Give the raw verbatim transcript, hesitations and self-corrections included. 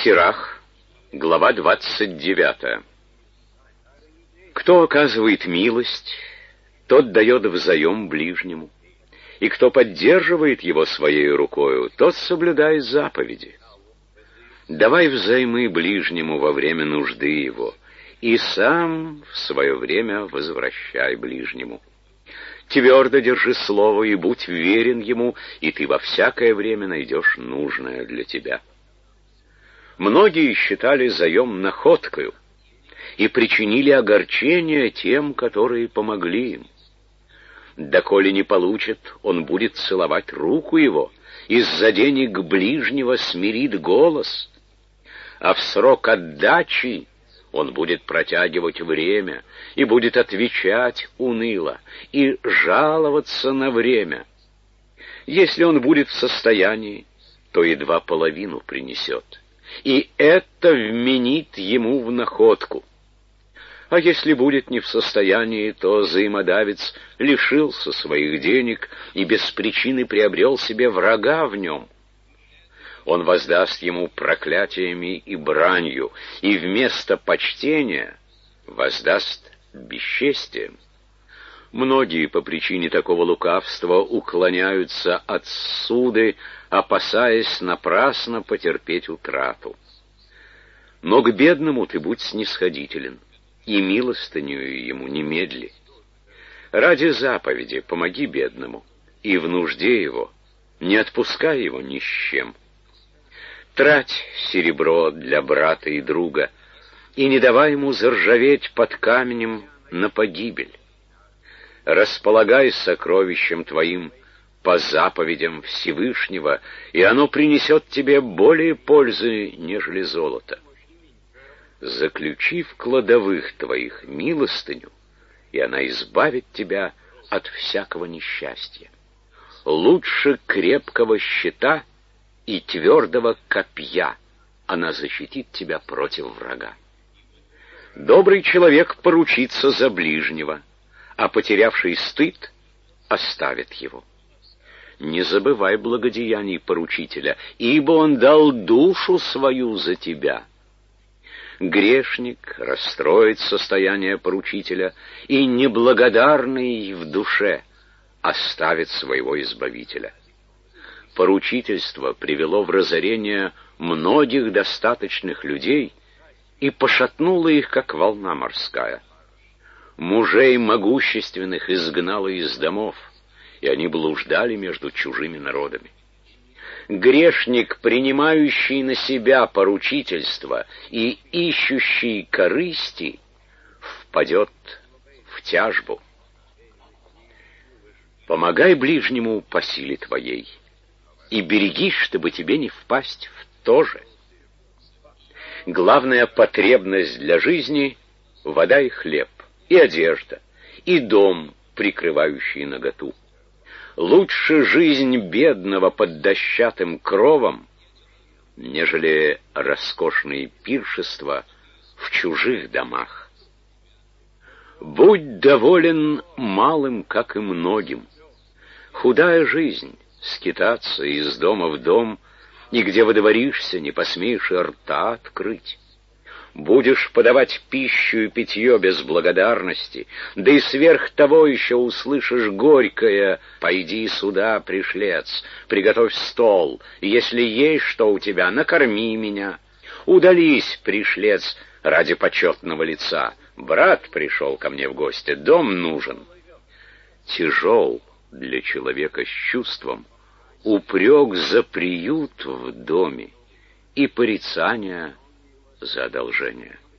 Сирах, глава двадцать девятая. Кто оказывает милость, тот дает взаем ближнему, и кто поддерживает его своей рукою, тот соблюдает заповеди. Давай взаймы ближнему во время нужды его, и сам в свое время возвращай ближнему. Твердо держи слово и будь верен ему, и ты во всякое время найдешь нужное для тебя. Многие считали заем находкою и причинили огорчение тем, которые помогли им. Доколе не получит, он будет целовать руку его, из-за денег ближнего смирит голос, а в срок отдачи он будет протягивать время и будет отвечать уныло и жаловаться на время. Если он будет в состоянии, то едва половину принесет, и это вменит ему в находку. А если будет не в состоянии, то взаимодавец лишился своих денег и без причины приобрел себе врага в нем. Он воздаст ему проклятиями и бранью, и вместо почтения воздаст бесчестием. Многие по причине такого лукавства уклоняются от суды, опасаясь напрасно потерпеть утрату. Но к бедному ты будь снисходителен, и милостынею ему немедли. Ради заповеди помоги бедному, и в нужде его не отпускай его ни с чем. Трать серебро для брата и друга, и не давай ему заржаветь под камнем на погибель. Располагай сокровищем твоим по заповедям Всевышнего, и оно принесет тебе более пользы, нежели золото. Заключи в кладовых твоих милостыню, и она избавит тебя от всякого несчастья. Лучше крепкого щита и твердого копья она защитит тебя против врага. Добрый человек поручится за ближнего, а потерявший стыд оставит его. Не забывай благодеяний поручителя, ибо он дал душу свою за тебя. Грешник расстроит состояние поручителя, и неблагодарный в душе оставит своего избавителя. Поручительство привело в разорение многих достаточных людей и пошатнуло их, как волна морская. Мужей могущественных изгнало из домов, и они блуждали между чужими народами. Грешник, принимающий на себя поручительство и ищущий корысти, впадет в тяжбу. Помогай ближнему по силе твоей, и берегись, чтобы тебе не впасть в то же. Главная потребность для жизни — вода и хлеб, и одежда, и дом, прикрывающий наготу. Лучше жизнь бедного под дощатым кровом, нежели роскошные пиршества в чужих домах. Будь доволен малым, как и многим. Худая жизнь — скитаться из дома в дом, и где водворишься, не посмеешь и рта открыть. Будешь подавать пищу и питье без благодарности, да и сверх того еще услышишь горькое: «Пойди сюда, пришлец, приготовь стол, и если есть что у тебя, накорми меня. Удались, пришлец, ради почетного лица. Брат пришел ко мне в гости, дом нужен». Тяжел для человека с чувством упрек за приют в доме и порицание за одолжение.